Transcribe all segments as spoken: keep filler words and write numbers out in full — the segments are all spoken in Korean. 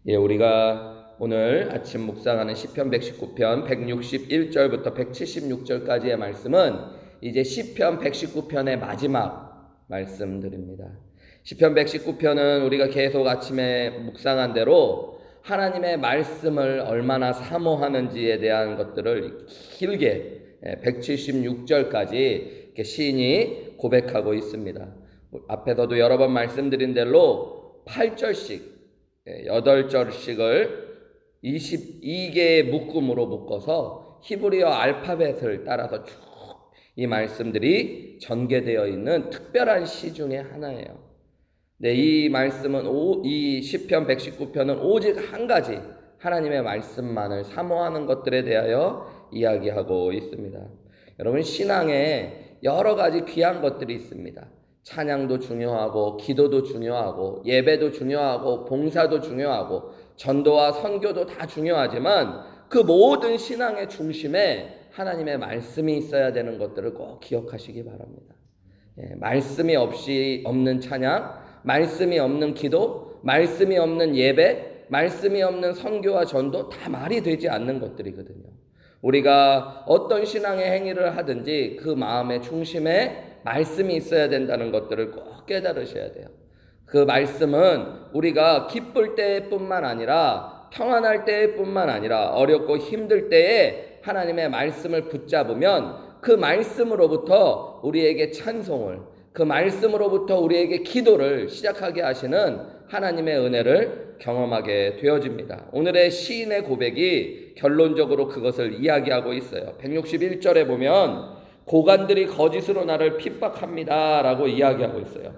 예, 우리가 오늘 아침 묵상하는 시편 백십구 편 백육십일 절부터 백칠십육 절까지의 말씀은 이제 시편 백십구 편의 마지막 말씀들입니다. 시편 백십구 편은 우리가 계속 아침에 묵상한 대로 하나님의 말씀을 얼마나 사모하는지에 대한 것들을 길게 백칠십육 절까지 시인이 고백하고 있습니다. 앞에서도 여러 번 말씀드린 대로 팔 절씩 여덟 절씩을 이십이 개의 묶음으로 묶어서 히브리어 알파벳을 따라서 쭉 이 말씀들이 전개되어 있는 특별한 시 중에 하나예요. 네, 이 말씀은 오, 이 시편 백십구 편은 오직 한 가지 하나님의 말씀만을 사모하는 것들에 대하여 이야기하고 있습니다. 여러분, 신앙에 여러 가지 귀한 것들이 있습니다. 찬양도 중요하고, 기도도 중요하고, 예배도 중요하고, 봉사도 중요하고, 전도와 선교도 다 중요하지만 그 모든 신앙의 중심에 하나님의 말씀이 있어야 되는 것들을 꼭 기억하시기 바랍니다. 예, 말씀이 없이 없는 찬양, 말씀이 없는 기도, 말씀이 없는 예배, 말씀이 없는 선교와 전도 다 말이 되지 않는 것들이거든요. 우리가 어떤 신앙의 행위를 하든지 그 마음의 중심에 말씀이 있어야 된다는 것들을 꼭 깨달으셔야 돼요. 그 말씀은 우리가 기쁠 때뿐만 아니라 평안할 때뿐만 아니라 어렵고 힘들 때에 하나님의 말씀을 붙잡으면 그 말씀으로부터 우리에게 찬송을, 그 말씀으로부터 우리에게 기도를 시작하게 하시는 하나님의 은혜를 경험하게 되어집니다. 오늘의 시인의 고백이 결론적으로 그것을 이야기하고 있어요. 백육십일 절에 보면 고관들이 거짓으로 나를 핍박합니다 라고 이야기하고 있어요.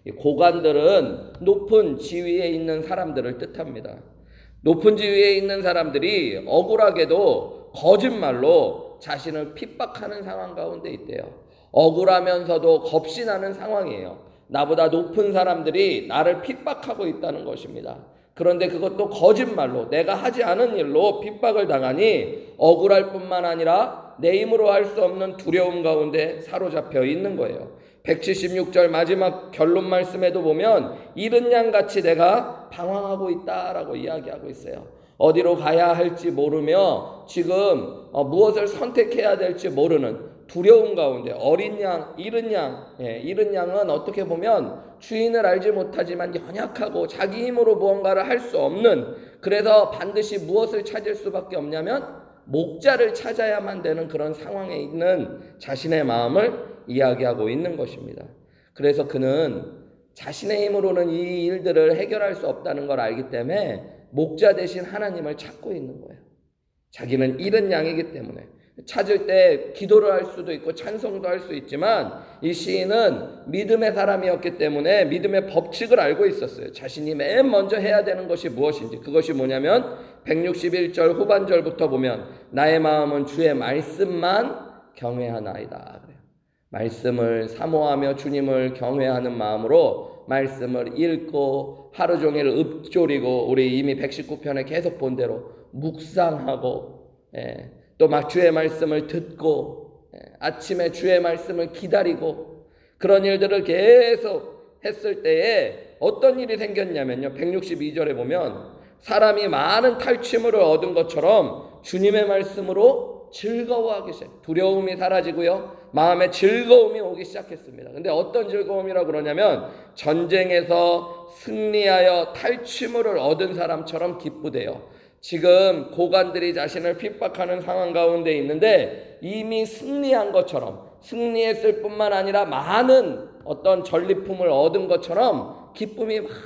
고관들은 높은 지위에 있는 사람들을 뜻합니다. 높은 지위에 있는 사람들이 억울하게도 거짓말로 자신을 핍박하는 상황 가운데 있대요. 억울하면서도 겁이 나는 상황이에요. 나보다 높은 사람들이 나를 핍박하고 있다는 것입니다. 그런데 그것도 거짓말로 내가 하지 않은 일로 핍박을 당하니 억울할 뿐만 아니라 내 힘으로 할 수 없는 두려움 가운데 사로잡혀 있는 거예요. 백칠십육 절 마지막 결론 말씀에도 보면 이른 양같이 내가 방황하고 있다라고 이야기하고 있어요. 어디로 가야 할지 모르며 지금 무엇을 선택해야 될지 모르는 두려움 가운데 어린 양, 이른 양, 예, 이른 양은 어떻게 보면 주인을 알지 못하지만 연약하고 자기 힘으로 무언가를 할 수 없는, 그래서 반드시 무엇을 찾을 수밖에 없냐면 목자를 찾아야만 되는 그런 상황에 있는 자신의 마음을 이야기하고 있는 것입니다. 그래서 그는 자신의 힘으로는 이 일들을 해결할 수 없다는 걸 알기 때문에 목자 대신 하나님을 찾고 있는 거예요. 자기는 잃은 양이기 때문에 찾을 때 기도를 할 수도 있고 찬송도 할 수 있지만 이 시인은 믿음의 사람이었기 때문에 믿음의 법칙을 알고 있었어요. 자신이 맨 먼저 해야 되는 것이 무엇인지, 그것이 뭐냐면 백육십일 절 후반절부터 보면 나의 마음은 주의 말씀만 경외하나이다 그래요. 말씀을 사모하며 주님을 경외하는 마음으로 말씀을 읽고 하루 종일 읊조리고, 우리 이미 백십구 편에 계속 본 대로 묵상하고, 예, 또 막 주의 말씀을 듣고, 예, 아침에 주의 말씀을 기다리고, 그런 일들을 계속 했을 때에 어떤 일이 생겼냐면요, 백육십이 절에 보면 사람이 많은 탈취물을 얻은 것처럼 주님의 말씀으로 즐거워하기 시작, 두려움이 사라지고요, 마음에 즐거움이 오기 시작했습니다. 근데 어떤 즐거움이라고 그러냐면 전쟁에서 승리하여 탈취물을 얻은 사람처럼 기쁘대요. 지금 고관들이 자신을 핍박하는 상황 가운데 있는데 이미 승리한 것처럼, 승리했을 뿐만 아니라 많은 어떤 전리품을 얻은 것처럼 기쁨이 막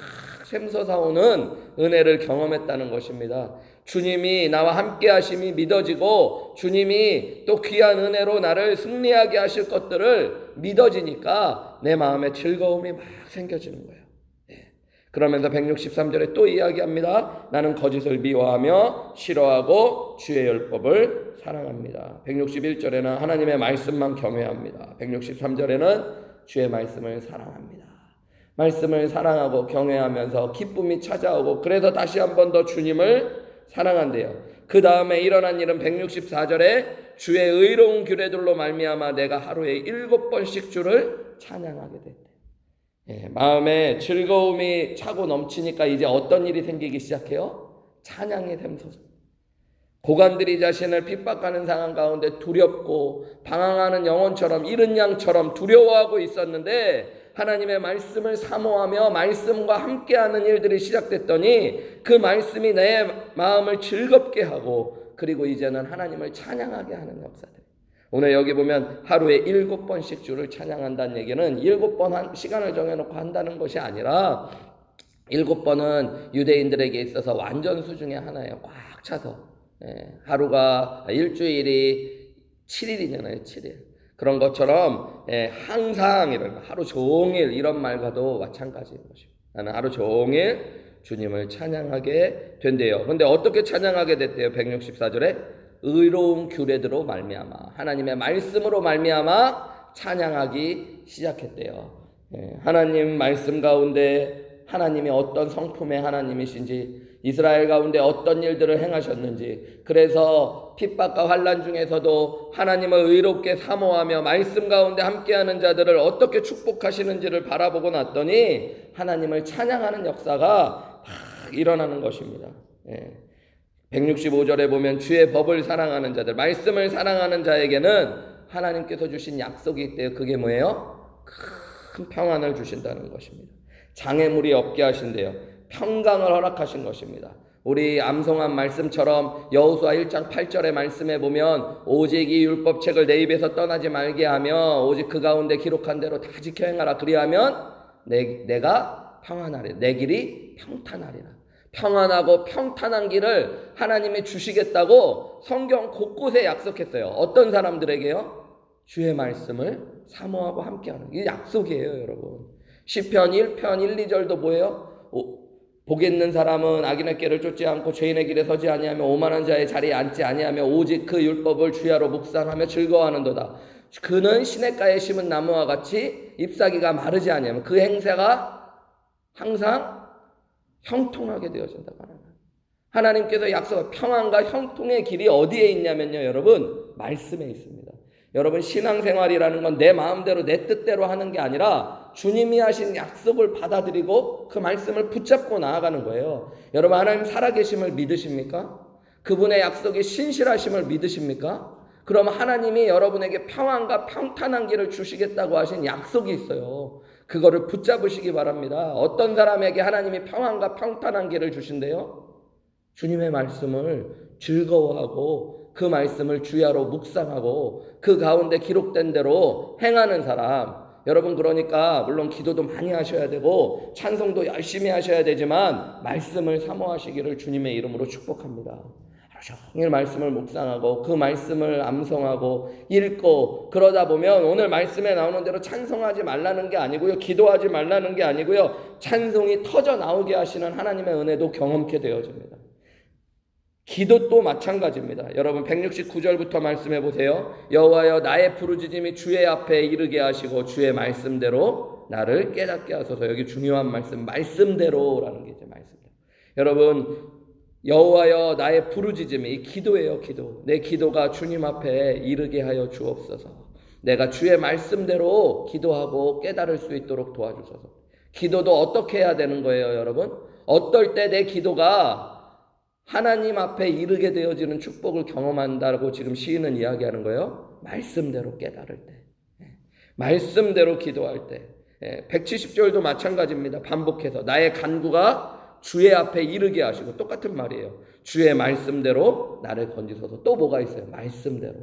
샘솟아오는 은혜를 경험했다는 것입니다. 주님이 나와 함께 하심이 믿어지고 주님이 또 귀한 은혜로 나를 승리하게 하실 것들을 믿어지니까 내 마음에 즐거움이 막 생겨지는 거예요. 네. 그러면서 백육십삼 절에 또 이야기합니다. 나는 거짓을 미워하며 싫어하고 주의 율법을 사랑합니다. 백육십일 절에는 하나님의 말씀만 경외합니다. 백육십삼 절에는 주의 말씀을 사랑합니다. 말씀을 사랑하고 경외하면서 기쁨이 찾아오고, 그래서 다시 한 번 더 주님을 사랑한대요. 그 다음에 일어난 일은 백육십사 절에 주의 의로운 규례들로 말미암아 내가 하루에 일곱 번씩 주를 찬양하게 됐대. 예, 마음에 즐거움이 차고 넘치니까 이제 어떤 일이 생기기 시작해요? 찬양이 샘솟아. 고관들이 자신을 핍박하는 상황 가운데 두렵고 방황하는 영혼처럼 잃은 양처럼 두려워하고 있었는데 하나님의 말씀을 사모하며 말씀과 함께하는 일들이 시작됐더니 그 말씀이 내 마음을 즐겁게 하고 그리고 이제는 하나님을 찬양하게 하는 역사들. 오늘 여기 보면 하루에 일곱 번씩 주를 찬양한다는 얘기는 일곱 번 한 시간을 정해놓고 한다는 것이 아니라 일곱 번은 유대인들에게 있어서 완전수 중에 하나예요. 꽉 차서. 예, 하루가 일주일이 칠 일이잖아요. 칠 일. 그런 것처럼 예, 항상 이런 하루 종일 이런 말과도 마찬가지인 것입니다. 나는 하루 종일 주님을 찬양하게 된대요. 그런데 어떻게 찬양하게 됐대요? 백육십사 절에 의로운 규례대로 말미암아 하나님의 말씀으로 말미암아 찬양하기 시작했대요. 예, 하나님 말씀 가운데 하나님이 어떤 성품의 하나님이신지 이스라엘 가운데 어떤 일들을 행하셨는지 그래서 핍박과 환난 중에서도 하나님을 의롭게 사모하며 말씀 가운데 함께하는 자들을 어떻게 축복하시는지를 바라보고 났더니 하나님을 찬양하는 역사가 막 일어나는 것입니다. 예. 백육십오 절에 보면 주의 법을 사랑하는 자들 말씀을 사랑하는 자에게는 하나님께서 주신 약속이 있대요. 그게 뭐예요? 큰 평안을 주신다는 것입니다. 장애물이 없게 하신대요. 평강을 허락하신 것입니다. 우리 암송한 말씀처럼 여호수아 일 장 팔 절의 말씀에 보면 오직 이 율법책을 내 입에서 떠나지 말게 하며 오직 그 가운데 기록한 대로 다 지켜 행하라. 그리하면 내, 내가 평안하리라. 내 길이 평탄하리라. 평안하고 평탄한 길을 하나님이 주시겠다고 성경 곳곳에 약속했어요. 어떤 사람들에게요? 주의 말씀을 사모하고 함께하는 이게 약속이에요. 여러분. 시편 일 편 일, 이 절도 뭐예요? 오, 복이 있는 사람은 악인의 길을 쫓지 않고 죄인의 길에 서지 아니하며 오만한 자의 자리에 앉지 아니하며 오직 그 율법을 주야로 묵상하며 즐거워하는도다. 그는 시냇가에 심은 나무와 같이 잎사귀가 마르지 아니하며 그 행세가 항상 형통하게 되어진다고 하는 거예요. 하나님께서 약속 평안과 형통의 길이 어디에 있냐면요, 여러분 말씀에 있습니다. 여러분 신앙생활이라는 건 내 마음대로 내 뜻대로 하는 게 아니라 주님이 하신 약속을 받아들이고 그 말씀을 붙잡고 나아가는 거예요. 여러분 하나님 살아계심을 믿으십니까? 그분의 약속이 신실하심을 믿으십니까? 그럼 하나님이 여러분에게 평안과 평탄한 길을 주시겠다고 하신 약속이 있어요. 그거를 붙잡으시기 바랍니다. 어떤 사람에게 하나님이 평안과 평탄한 길을 주신대요? 주님의 말씀을 즐거워하고 그 말씀을 주야로 묵상하고 그 가운데 기록된 대로 행하는 사람. 여러분 그러니까 물론 기도도 많이 하셔야 되고 찬송도 열심히 하셔야 되지만 말씀을 사모하시기를 주님의 이름으로 축복합니다. 하루 종일 말씀을 묵상하고 그 말씀을 암송하고 읽고 그러다 보면 오늘 말씀에 나오는 대로 찬송하지 말라는 게 아니고요. 기도하지 말라는 게 아니고요. 찬송이 터져 나오게 하시는 하나님의 은혜도 경험케 되어집니다. 기도 또 마찬가지입니다. 여러분 백육십구 절부터 말씀해 보세요. 여호와여 나의 부르짖음이 주의 앞에 이르게 하시고 주의 말씀대로 나를 깨닫게 하소서. 여기 중요한 말씀 말씀대로라는 게 이제 말씀이에요. 여러분 여호와여 나의 부르짖음이 이 기도예요. 기도. 내 기도가 주님 앞에 이르게 하여 주옵소서. 내가 주의 말씀대로 기도하고 깨달을 수 있도록 도와주소서. 기도도 어떻게 해야 되는 거예요, 여러분? 어떨 때 내 기도가 하나님 앞에 이르게 되어지는 축복을 경험한다고 지금 시인은 이야기하는 거예요. 말씀대로 깨달을 때, 말씀대로 기도할 때. 백칠십 절도 마찬가지입니다. 반복해서 나의 간구가 주의 앞에 이르게 하시고 똑같은 말이에요. 주의 말씀대로 나를 건지소서. 또 뭐가 있어요? 말씀대로.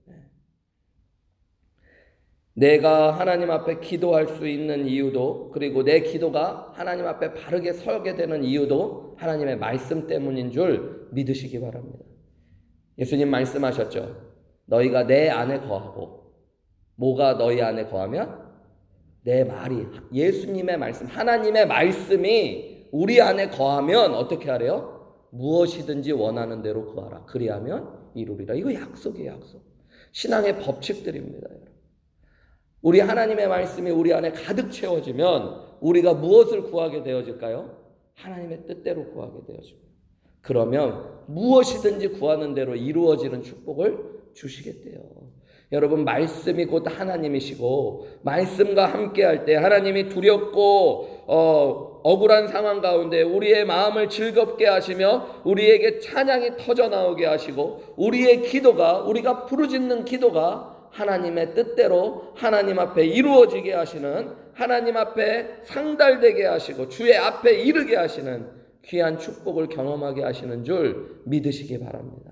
내가 하나님 앞에 기도할 수 있는 이유도 그리고 내 기도가 하나님 앞에 바르게 서게 되는 이유도 하나님의 말씀 때문인 줄 믿으시기 바랍니다. 예수님 말씀하셨죠. 너희가 내 안에 거하고 뭐가 너희 안에 거하면? 내 말이 예수님의 말씀 하나님의 말씀이 우리 안에 거하면 어떻게 하래요? 무엇이든지 원하는 대로 구하라. 그리하면 이루리라. 이거 약속이에요. 약속. 신앙의 법칙들입니다. 우리 하나님의 말씀이 우리 안에 가득 채워지면 우리가 무엇을 구하게 되어질까요? 하나님의 뜻대로 구하게 되어집니다. 그러면 무엇이든지 구하는 대로 이루어지는 축복을 주시겠대요. 여러분 말씀이 곧 하나님이시고 말씀과 함께할 때 하나님이 두렵고 어, 억울한 상황 가운데 우리의 마음을 즐겁게 하시며 우리에게 찬양이 터져나오게 하시고 우리의 기도가, 우리가 부르짖는 기도가 하나님의 뜻대로 하나님 앞에 이루어지게 하시는, 하나님 앞에 상달되게 하시고 주의 앞에 이르게 하시는 귀한 축복을 경험하게 하시는 줄 믿으시기 바랍니다.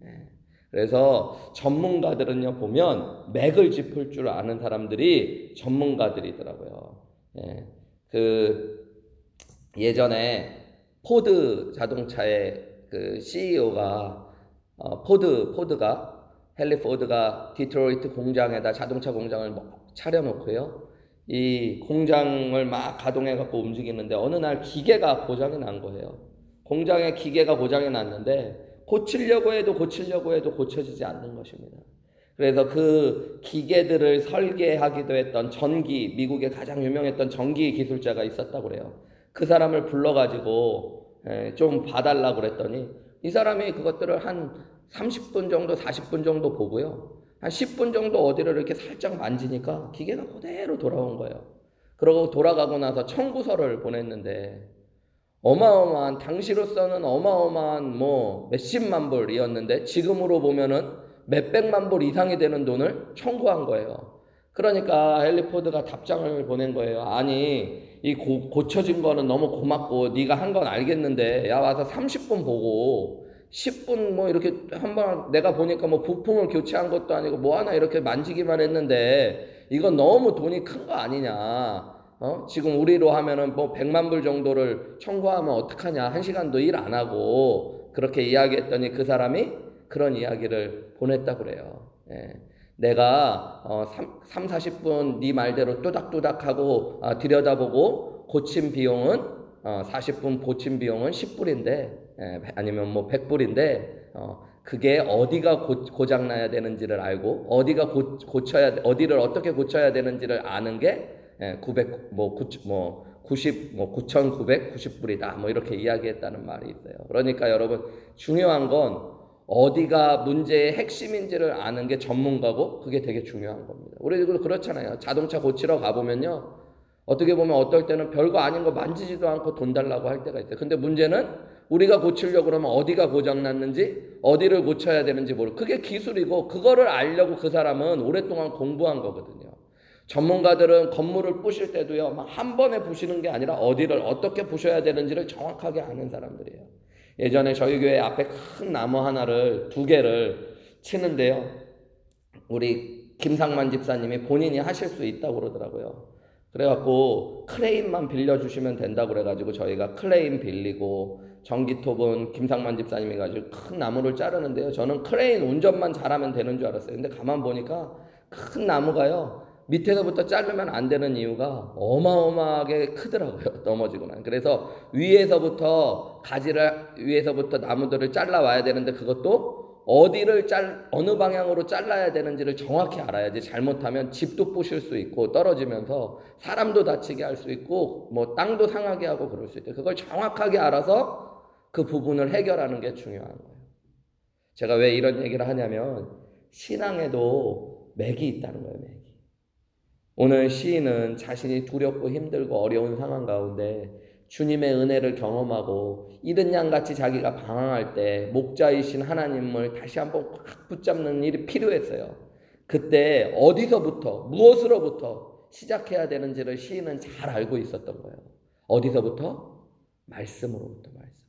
그래서 전문가들은요, 보면 맥을 짚을 줄 아는 사람들이 전문가들이더라고요. 예, 그 예전에 포드 자동차의 그 씨이오가 어, 포드 포드가 헨리 포드가 디트로이트 공장에다 자동차 공장을 막 차려놓고요, 이 공장을 막 가동해 갖고 움직이는데 어느 날 기계가 고장이 난 거예요. 공장의 기계가 고장이 났는데 고치려고 해도 고치려고 해도 고쳐지지 않는 것입니다. 그래서 그 기계들을 설계하기도 했던 전기, 미국의 가장 유명했던 전기 기술자가 있었다고 그래요. 그 사람을 불러가지고 좀 봐달라고 그랬더니 이 사람이 그것들을 한 삼십 분 정도, 사십 분 정도 보고요, 한 십 분 정도 어디를 이렇게 살짝 만지니까 기계가 그대로 돌아온 거예요. 그러고 돌아가고 나서 청구서를 보냈는데 어마어마한, 당시로서는 어마어마한 뭐 몇십만 불이었는데 지금으로 보면은 몇백만 불 이상이 되는 돈을 청구한 거예요. 그러니까 헨리 포드가 답장을 보낸 거예요. 아니, 이 고, 고쳐진 거는 너무 고맙고 네가 한 건 알겠는데 야, 와서 삼십 분 보고 십 분 뭐 이렇게 한번 내가 보니까 뭐 부품을 교체한 것도 아니고 뭐 하나 이렇게 만지기만 했는데 이건 너무 돈이 큰 거 아니냐. 어? 지금 우리로 하면은 뭐 백만 불 정도를 청구하면 어떡하냐. 한 시간도 일 안 하고. 그렇게 이야기했더니 그 사람이 그런 이야기를 보냈다고 그래요. 예. 내가 어, 삼, 사십 분 네 말대로 또닥또닥 하고 어, 들여다보고 고친 비용은 어, 사십 분 고친 비용은 십 불인데 예, 아니면 뭐 백 불인데 어, 그게 어디가 고, 고장나야 되는지를 알고 어디가 고, 고쳐야 어디를 어떻게 고쳐야 되는지를 아는 게 예, 구백, 뭐, 구, 뭐, 구십, 뭐, 구천구백구십 불이다. 뭐, 이렇게 이야기했다는 말이 있어요. 그러니까 여러분, 중요한 건 어디가 문제의 핵심인지를 아는 게 전문가고, 그게 되게 중요한 겁니다. 우리도 그렇잖아요. 자동차 고치러 가보면요, 어떻게 보면 어떨 때는 별거 아닌 거 만지지도 않고 돈 달라고 할 때가 있어요. 근데 문제는 우리가 고치려고 그러면 어디가 고장났는지, 어디를 고쳐야 되는지 모르고, 그게 기술이고, 그거를 알려고 그 사람은 오랫동안 공부한 거거든요. 전문가들은 건물을 부실 때도요, 막 한 번에 부시는 게 아니라 어디를 어떻게 부셔야 되는지를 정확하게 아는 사람들이에요. 예전에 저희 교회 앞에 큰 나무 하나를, 두 개를 치는데요, 우리 김상만 집사님이 본인이 하실 수 있다고 그러더라고요. 그래갖고 크레인만 빌려주시면 된다고 그래가지고 저희가 크레인 빌리고, 전기톱은 김상만 집사님이 가지고 큰 나무를 자르는데요, 저는 크레인 운전만 잘하면 되는 줄 알았어요. 근데 가만 보니까 큰 나무가요, 밑에서부터 자르면 안 되는 이유가 어마어마하게 크더라고요. 넘어지고 나면. 그래서 위에서부터 가지를, 위에서부터 나무들을 잘라와야 되는데 그것도 어디를 잘, 어느 방향으로 잘라야 되는지를 정확히 알아야지. 잘못하면 집도 부실 수 있고 떨어지면서 사람도 다치게 할 수 있고 뭐 땅도 상하게 하고 그럴 수 있대요. 그걸 정확하게 알아서 그 부분을 해결하는 게 중요한 거예요. 제가 왜 이런 얘기를 하냐면 신앙에도 맥이 있다는 거예요. 맥이. 오늘 시인은 자신이 두렵고 힘들고 어려운 상황 가운데 주님의 은혜를 경험하고 이른 양같이 자기가 방황할 때 목자이신 하나님을 다시 한번 확 붙잡는 일이 필요했어요. 그때 어디서부터, 무엇으로부터 시작해야 되는지를 시인은 잘 알고 있었던 거예요. 어디서부터? 말씀으로부터. 말씀.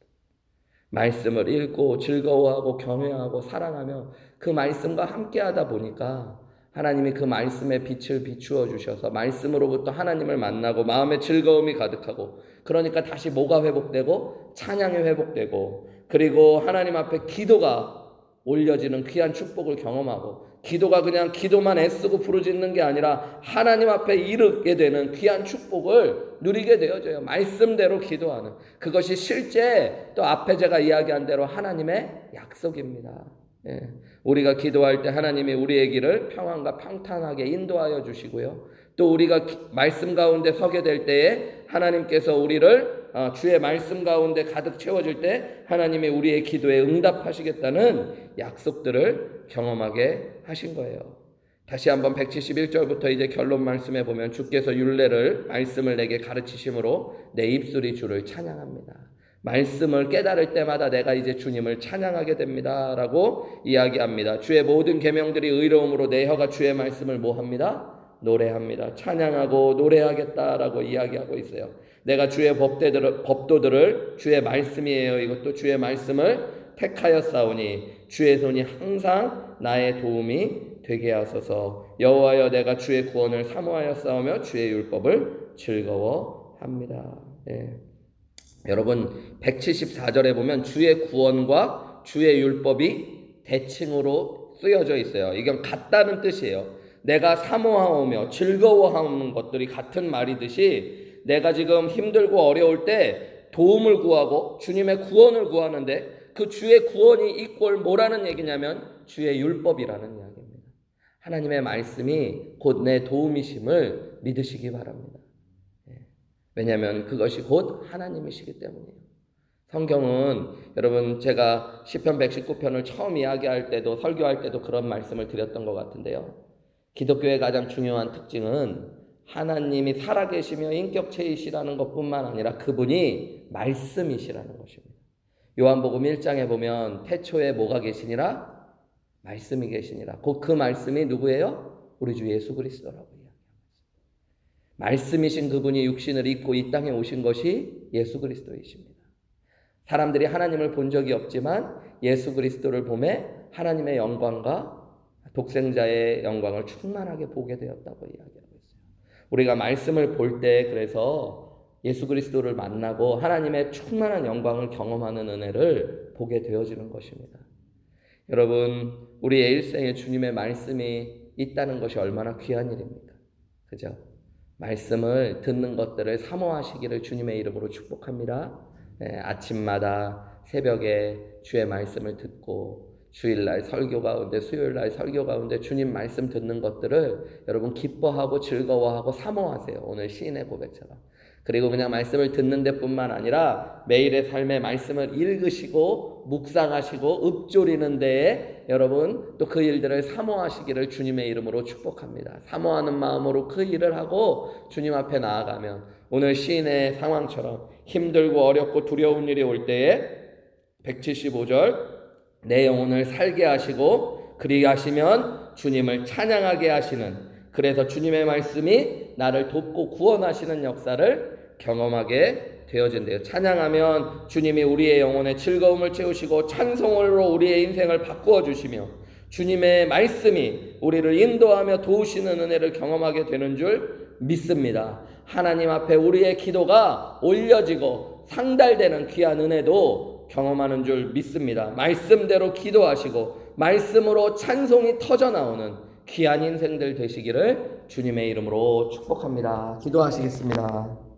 말씀을 읽고 즐거워하고 경외하고 사랑하며 그 말씀과 함께하다 보니까 하나님이 그 말씀에 빛을 비추어 주셔서 말씀으로부터 하나님을 만나고 마음의 즐거움이 가득하고, 그러니까 다시 뭐가 회복되고 찬양이 회복되고, 그리고 하나님 앞에 기도가 올려지는 귀한 축복을 경험하고, 기도가 그냥 기도만 애쓰고 부르짖는 게 아니라 하나님 앞에 이르게 되는 귀한 축복을 누리게 되어져요. 말씀대로 기도하는, 그것이 실제 또 앞에 제가 이야기한 대로 하나님의 약속입니다. 예. 우리가 기도할 때 하나님이 우리의 길을 평안과 평탄하게 인도하여 주시고요, 또 우리가 기, 말씀 가운데 서게 될 때에 하나님께서 우리를 어, 주의 말씀 가운데 가득 채워줄 때 하나님이 우리의 기도에 응답하시겠다는 약속들을 경험하게 하신 거예요. 다시 한번 백칠십일 절부터 이제 결론 말씀해 보면 주께서 율례를 말씀을 내게 가르치심으로 내 입술이 주를 찬양합니다. 말씀을 깨달을 때마다 내가 이제 주님을 찬양하게 됩니다 라고 이야기합니다. 주의 모든 계명들이 의로움으로 내 혀가 주의 말씀을 뭐합니다? 노래합니다. 찬양하고 노래하겠다라고 이야기하고 있어요. 내가 주의 법대들을, 법도들을 주의 말씀이에요. 이것도 주의 말씀을 택하였사오니 주의 손이 항상 나의 도움이 되게 하소서. 여호와여 내가 주의 구원을 사모하였사오며 주의 율법을 즐거워합니다. 예. 여러분 백칠십사 절에 보면 주의 구원과 주의 율법이 대칭으로 쓰여져 있어요. 이건 같다는 뜻이에요. 내가 사모하오며 즐거워하는 것들이 같은 말이듯이 내가 지금 힘들고 어려울 때 도움을 구하고 주님의 구원을 구하는데 그 주의 구원이 이꼴 뭐라는 얘기냐면 주의 율법이라는 이야기입니다. 하나님의 말씀이 곧 내 도움이심을 믿으시기 바랍니다. 왜냐하면 그것이 곧 하나님이시기 때문이에요. 성경은 여러분 제가 시편 백십구 편을 처음 이야기할 때도 설교할 때도 그런 말씀을 드렸던 것 같은데요. 기독교의 가장 중요한 특징은 하나님이 살아계시며 인격체이시라는 것뿐만 아니라 그분이 말씀이시라는 것입니다. 요한복음 일 장에 보면 태초에 뭐가 계시니라? 말씀이 계시니라. 곧 그 말씀이 누구예요? 우리 주 예수 그리스도라고 이야기합니다. 말씀이신 그분이 육신을 입고 이 땅에 오신 것이 예수 그리스도이십니다. 사람들이 하나님을 본 적이 없지만 예수 그리스도를 보매 하나님의 영광과 독생자의 영광을 충만하게 보게 되었다고 이야기하고 있어요. 우리가 말씀을 볼 때 그래서 예수 그리스도를 만나고 하나님의 충만한 영광을 경험하는 은혜를 보게 되어지는 것입니다. 여러분 우리의 일생에 주님의 말씀이 있다는 것이 얼마나 귀한 일입니까? 그죠? 말씀을 듣는 것들을 사모하시기를 주님의 이름으로 축복합니다. 네, 아침마다 새벽에 주의 말씀을 듣고 주일날 설교 가운데 수요일날 설교 가운데 주님 말씀 듣는 것들을 여러분 기뻐하고 즐거워하고 사모하세요. 오늘 시인의 고백처럼. 그리고 그냥 말씀을 듣는 데뿐만 아니라 매일의 삶의 말씀을 읽으시고 묵상하시고 읊조리는 데에 여러분 또 그 일들을 사모하시기를 주님의 이름으로 축복합니다. 사모하는 마음으로 그 일을 하고 주님 앞에 나아가면 오늘 시인의 상황처럼 힘들고 어렵고 두려운 일이 올 때에 백칠십오 절 내 영혼을 살게 하시고 그리하시면 주님을 찬양하게 하시는, 그래서 주님의 말씀이 나를 돕고 구원하시는 역사를 경험하게 되어진대요. 찬양하면 주님이 우리의 영혼에 즐거움을 채우시고 찬송으로 우리의 인생을 바꾸어 주시며 주님의 말씀이 우리를 인도하며 도우시는 은혜를 경험하게 되는 줄 믿습니다. 하나님 앞에 우리의 기도가 올려지고 상달되는 귀한 은혜도 경험하는 줄 믿습니다. 말씀대로 기도하시고 말씀으로 찬송이 터져나오는 귀한 인생들 되시기를 주님의 이름으로 축복합니다. 기도하시겠습니다.